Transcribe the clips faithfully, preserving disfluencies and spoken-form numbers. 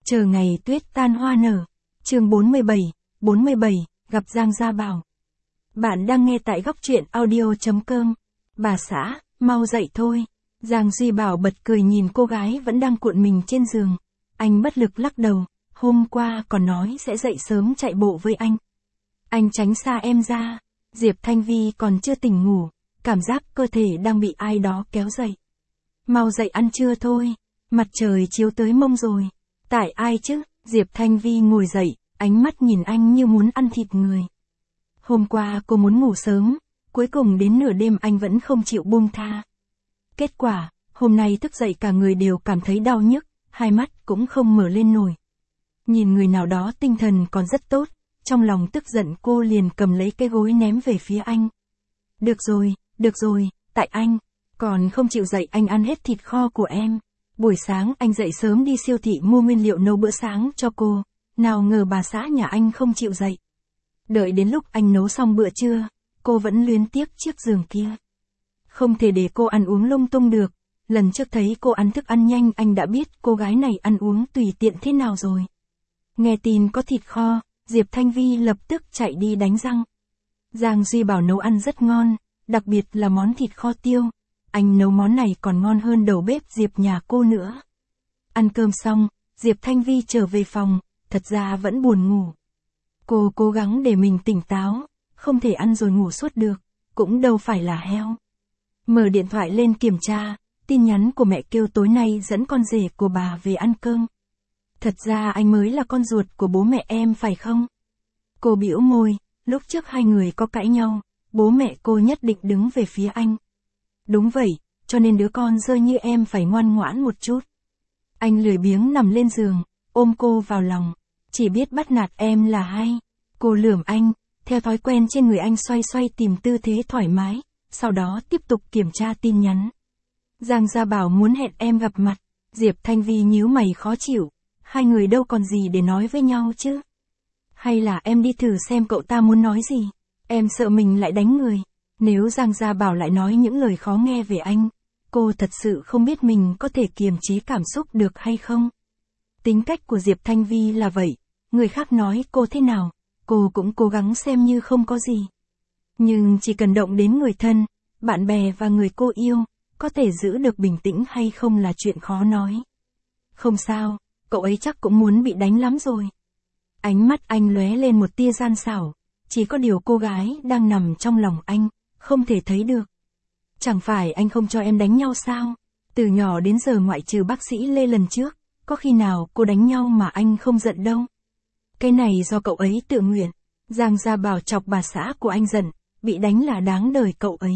Chờ ngày tuyết tan hoa nở. Chương bốn mươi bảy, bốn mươi bảy, gặp Giang Gia Bảo. Bạn đang nghe tại góc truyện audio chấm com. Bà xã, mau dậy thôi. Giang Duy Bảo bật cười nhìn cô gái vẫn đang cuộn mình trên giường. Anh bất lực lắc đầu, hôm qua còn nói sẽ dậy sớm chạy bộ với anh. Anh tránh xa em ra. Diệp Thanh Vi còn chưa tỉnh ngủ, cảm giác cơ thể đang bị ai đó kéo dậy. Mau dậy ăn trưa thôi, mặt trời chiếu tới mông rồi. Tại ai chứ? Diệp Thanh Vi ngồi dậy, ánh mắt nhìn anh như muốn ăn thịt người. Hôm qua cô muốn ngủ sớm, cuối cùng đến nửa đêm anh vẫn không chịu buông tha. Kết quả, hôm nay thức dậy cả người đều cảm thấy đau nhức, hai mắt cũng không mở lên nổi. Nhìn người nào đó tinh thần còn rất tốt, trong lòng tức giận cô liền cầm lấy cái gối ném về phía anh. Được rồi, được rồi, tại anh, còn không chịu dậy anh ăn hết thịt kho của em. Buổi sáng anh dậy sớm đi siêu thị mua nguyên liệu nấu bữa sáng cho cô, nào ngờ bà xã nhà anh không chịu dậy. Đợi đến lúc anh nấu xong bữa trưa, cô vẫn luyến tiếc chiếc giường kia. Không thể để cô ăn uống lung tung được, lần trước thấy cô ăn thức ăn nhanh anh đã biết cô gái này ăn uống tùy tiện thế nào rồi. Nghe tin có thịt kho, Diệp Thanh Vi lập tức chạy đi đánh răng. Giang Duy Bảo nấu ăn rất ngon, đặc biệt là món thịt kho tiêu. Anh nấu món này còn ngon hơn đầu bếp Diệp nhà cô nữa. Ăn cơm xong, Diệp Thanh Vi trở về phòng, thật ra vẫn buồn ngủ. Cô cố gắng để mình tỉnh táo, không thể ăn rồi ngủ suốt được, cũng đâu phải là heo. Mở điện thoại lên kiểm tra, tin nhắn của mẹ kêu tối nay dẫn con rể của bà về ăn cơm. Thật ra anh mới là con ruột của bố mẹ em phải không? Cô bĩu môi, lúc trước hai người có cãi nhau, bố mẹ cô nhất định đứng về phía anh. Đúng vậy, cho nên đứa con rơi như em phải ngoan ngoãn một chút. Anh lười biếng nằm lên giường, ôm cô vào lòng, chỉ biết bắt nạt em là hay. Cô lườm anh, theo thói quen trên người anh xoay xoay tìm tư thế thoải mái, sau đó tiếp tục kiểm tra tin nhắn. Giang Gia Bảo muốn hẹn em gặp mặt, Diệp Thanh Vi nhíu mày khó chịu, hai người đâu còn gì để nói với nhau chứ. Hay là em đi thử xem cậu ta muốn nói gì, em sợ mình lại đánh người. Nếu Giang Gia Bảo lại nói những lời khó nghe về anh, cô thật sự không biết mình có thể kiềm chế cảm xúc được hay không. Tính cách của Diệp Thanh Vi là vậy, người khác nói cô thế nào, cô cũng cố gắng xem như không có gì. Nhưng chỉ cần động đến người thân, bạn bè và người cô yêu, có thể giữ được bình tĩnh hay không là chuyện khó nói. Không sao, cậu ấy chắc cũng muốn bị đánh lắm rồi. Ánh mắt anh lóe lên một tia gian xảo, chỉ có điều cô gái đang nằm trong lòng anh, không thể thấy được. Chẳng phải anh không cho em đánh nhau sao? Từ nhỏ đến giờ ngoại trừ bác sĩ Lê lần trước, có khi nào cô đánh nhau mà anh không giận đâu. Cái này do cậu ấy tự nguyện. Giang Gia Bảo chọc bà xã của anh giận, bị đánh là đáng đời cậu ấy.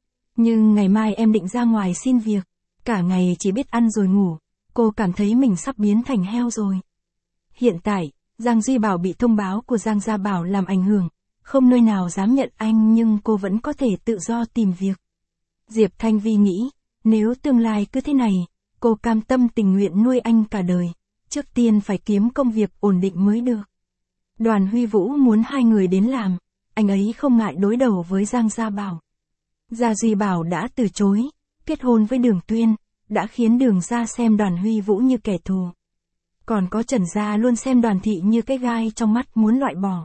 Nhưng ngày mai em định ra ngoài xin việc, cả ngày chỉ biết ăn rồi ngủ, cô cảm thấy mình sắp biến thành heo rồi. Hiện tại, Giang Duy Bảo bị thông báo của Giang Gia Bảo làm ảnh hưởng, không nơi nào dám nhận anh nhưng cô vẫn có thể tự do tìm việc. Diệp Thanh Vi nghĩ, nếu tương lai cứ thế này, cô cam tâm tình nguyện nuôi anh cả đời, trước tiên phải kiếm công việc ổn định mới được. Đoàn Huy Vũ muốn hai người đến làm, anh ấy không ngại đối đầu với Giang Gia Bảo. Gia Duy Bảo đã từ chối, kết hôn với Đường Tuyên, đã khiến Đường Gia xem Đoàn Huy Vũ như kẻ thù. Còn có Trần Gia luôn xem Đoàn Thị như cái gai trong mắt muốn loại bỏ.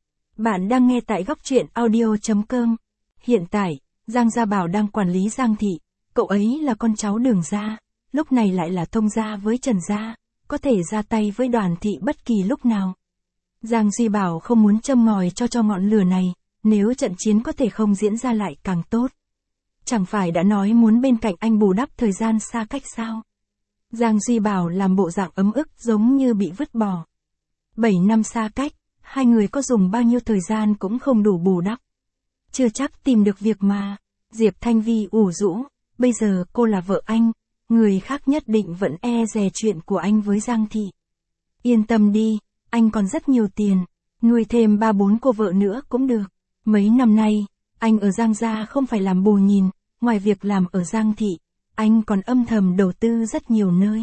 Bạn đang nghe tại góc truyện audio chấm com. Hiện tại, Giang Gia Bảo đang quản lý Giang Thị, cậu ấy là con cháu Đường Gia, lúc này lại là thông gia với Trần Gia, có thể ra tay với Đoàn Thị bất kỳ lúc nào. Giang Duy Bảo không muốn châm ngòi cho cho ngọn lửa này, nếu trận chiến có thể không diễn ra lại càng tốt. Chẳng phải đã nói muốn bên cạnh anh bù đắp thời gian xa cách sao? Giang Duy Bảo làm bộ dạng ấm ức giống như bị vứt bỏ. Bảy năm xa cách, hai người có dùng bao nhiêu thời gian cũng không đủ bù đắp. Chưa chắc tìm được việc mà. Diệp Thanh Vi ủ rũ, bây giờ cô là vợ anh, người khác nhất định vẫn e dè chuyện của anh với Giang Thị. Yên tâm đi, anh còn rất nhiều tiền, nuôi thêm ba bốn cô vợ nữa cũng được. Mấy năm nay, anh ở Giang Gia không phải làm bù nhìn, ngoài việc làm ở Giang Thị, anh còn âm thầm đầu tư rất nhiều nơi.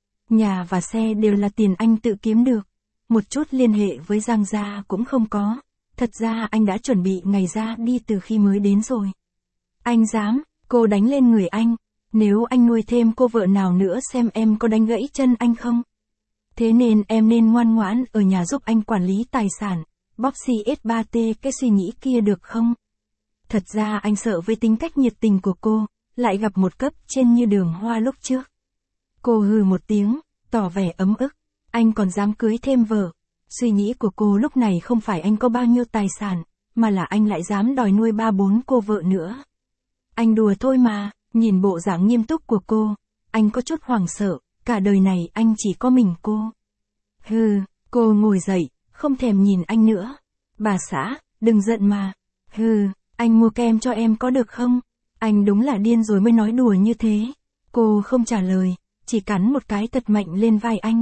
Nhà và xe đều là tiền anh tự kiếm được, một chút liên hệ với Giang Gia cũng không có. Thật ra anh đã chuẩn bị ngày ra đi từ khi mới đến rồi. Anh dám, cô đánh lên người anh, nếu anh nuôi thêm cô vợ nào nữa xem em có đánh gãy chân anh không? Thế nên em nên ngoan ngoãn ở nhà giúp anh quản lý tài sản, bóp xê ét ba tê cái suy nghĩ kia được không? Thật ra anh sợ với tính cách nhiệt tình của cô, lại gặp một cấp trên như Đường Hoa lúc trước. Cô hừ một tiếng, tỏ vẻ ấm ức. Anh còn dám cưới thêm vợ. Suy nghĩ của cô lúc này không phải anh có bao nhiêu tài sản, mà là anh lại dám đòi nuôi ba bốn cô vợ nữa. Anh đùa thôi mà, nhìn bộ dạng nghiêm túc của cô, anh có chút hoảng sợ, cả đời này anh chỉ có mình cô. Hừ, cô ngồi dậy, không thèm nhìn anh nữa. Bà xã, đừng giận mà. Hừ, anh mua kem cho em có được không? Anh đúng là điên rồi mới nói đùa như thế. Cô không trả lời, chỉ cắn một cái thật mạnh lên vai anh.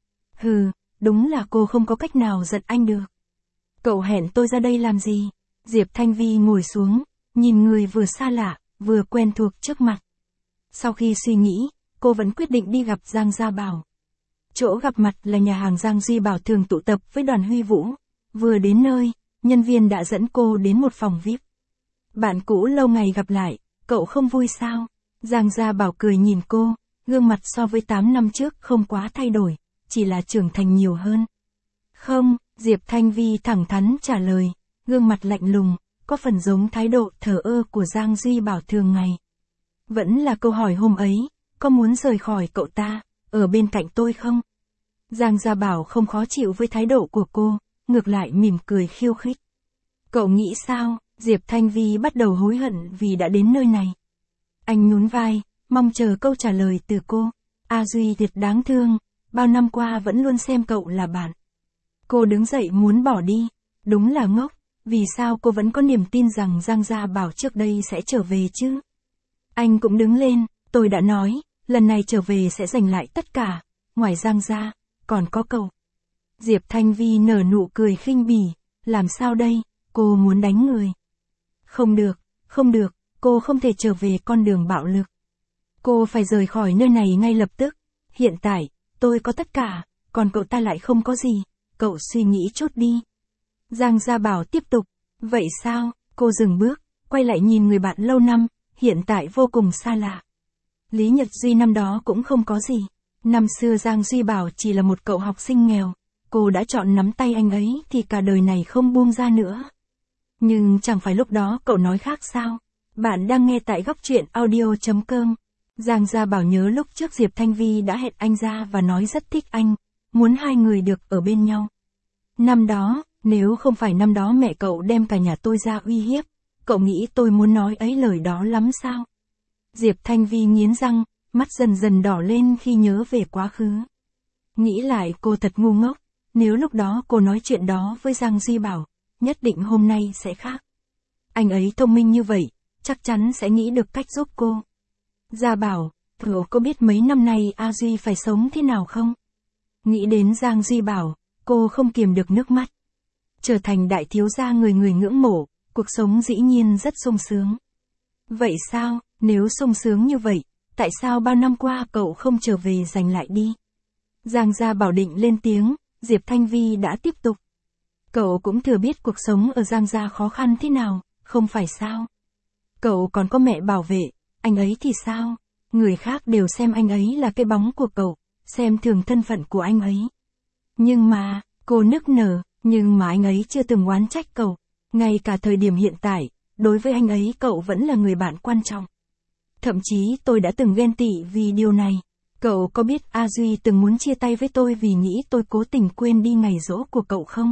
Hừ, đúng là cô không có cách nào giận anh được. Cậu hẹn tôi ra đây làm gì? Diệp Thanh Vi ngồi xuống, nhìn người vừa xa lạ, vừa quen thuộc trước mặt. Sau khi suy nghĩ, cô vẫn quyết định đi gặp Giang Gia Bảo. Chỗ gặp mặt là nhà hàng Giang Duy Bảo thường tụ tập với đoàn Huy Vũ. Vừa đến nơi, nhân viên đã dẫn cô đến một phòng vi ai pi. Bạn cũ lâu ngày gặp lại, cậu không vui sao? Giang Gia Bảo cười nhìn cô, gương mặt so với tám năm trước không quá thay đổi, chỉ là trưởng thành nhiều hơn. Không, Diệp Thanh Vi thẳng thắn trả lời, gương mặt lạnh lùng, có phần giống thái độ thờ ơ của Giang Duy Bảo thường ngày. Vẫn là câu hỏi hôm ấy, có muốn rời khỏi cậu ta, ở bên cạnh tôi không? Giang Gia Bảo không khó chịu với thái độ của cô, ngược lại mỉm cười khiêu khích. Cậu nghĩ sao? Diệp Thanh Vi bắt đầu hối hận vì đã đến nơi này. Anh nhún vai, mong chờ câu trả lời từ cô. A Duy thiệt đáng thương, bao năm qua vẫn luôn xem cậu là bạn. Cô đứng dậy muốn bỏ đi, đúng là ngốc, vì sao cô vẫn có niềm tin rằng Giang Gia Bảo trước đây sẽ trở về chứ? Anh cũng đứng lên, tôi đã nói, lần này trở về sẽ giành lại tất cả, ngoài Giang Gia, còn có cậu. Diệp Thanh Vi nở nụ cười khinh bỉ, làm sao đây, cô muốn đánh người. Không được, không được, cô không thể trở về con đường bạo lực. Cô phải rời khỏi nơi này ngay lập tức. Hiện tại, tôi có tất cả, còn cậu ta lại không có gì, cậu suy nghĩ chút đi. Giang Gia Bảo tiếp tục, vậy sao? Cô dừng bước, quay lại nhìn người bạn lâu năm, hiện tại vô cùng xa lạ. Lý Nhật Duy năm đó cũng không có gì. Năm xưa Giang Duy Bảo chỉ là một cậu học sinh nghèo, cô đã chọn nắm tay anh ấy thì cả đời này không buông ra nữa. Nhưng chẳng phải lúc đó cậu nói khác sao? Bạn đang nghe tại góc truyện audio chấm com. Giang Gia Bảo nhớ lúc trước Diệp Thanh Vi đã hẹn anh ra và nói rất thích anh, muốn hai người được ở bên nhau. Năm đó, nếu không phải năm đó mẹ cậu đem cả nhà tôi ra uy hiếp, cậu nghĩ tôi muốn nói ấy lời đó lắm sao? Diệp Thanh Vi nghiến răng, mắt dần dần đỏ lên khi nhớ về quá khứ. Nghĩ lại cô thật ngu ngốc, nếu lúc đó cô nói chuyện đó với Giang Duy Bảo, nhất định hôm nay sẽ khác. Anh ấy thông minh như vậy, chắc chắn sẽ nghĩ được cách giúp cô. Gia Bảo, thử có biết mấy năm nay A Duy phải sống thế nào không? Nghĩ đến Giang Duy Bảo, cô không kiềm được nước mắt. Trở thành đại thiếu gia người người ngưỡng mộ, cuộc sống dĩ nhiên rất sung sướng. Vậy sao, nếu sung sướng như vậy, tại sao bao năm qua cậu không trở về giành lại đi? Giang Gia Bảo định lên tiếng, Diệp Thanh Vi đã tiếp tục. Cậu cũng thừa biết cuộc sống ở Giang Gia khó khăn thế nào, không phải sao? Cậu còn có mẹ bảo vệ, anh ấy thì sao? Người khác đều xem anh ấy là cái bóng của cậu, xem thường thân phận của anh ấy. Nhưng mà, cô nức nở, nhưng mà anh ấy chưa từng oán trách cậu. Ngay cả thời điểm hiện tại, đối với anh ấy cậu vẫn là người bạn quan trọng. Thậm chí tôi đã từng ghen tị vì điều này. Cậu có biết A Duy từng muốn chia tay với tôi vì nghĩ tôi cố tình quên đi ngày giỗ của cậu không?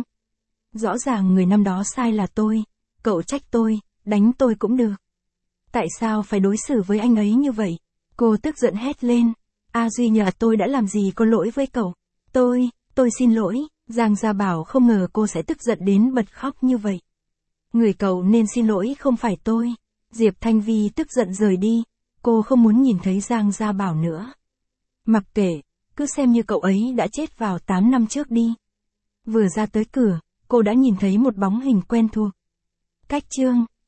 Rõ ràng người năm đó sai là tôi, cậu trách tôi, đánh tôi cũng được. Tại sao phải đối xử với anh ấy như vậy? Cô tức giận hét lên. A Duy nhà tôi đã làm gì có lỗi với cậu? Tôi, tôi xin lỗi. Giang Gia Bảo không ngờ cô sẽ tức giận đến bật khóc như vậy. Người cậu nên xin lỗi không phải tôi. Diệp Thanh Vi tức giận rời đi. Cô không muốn nhìn thấy Giang Gia Bảo nữa. Mặc kệ, cứ xem như cậu ấy đã chết vào tám năm trước đi. Vừa ra tới cửa, cô đã nhìn thấy một bóng hình quen thuộc. Cách chương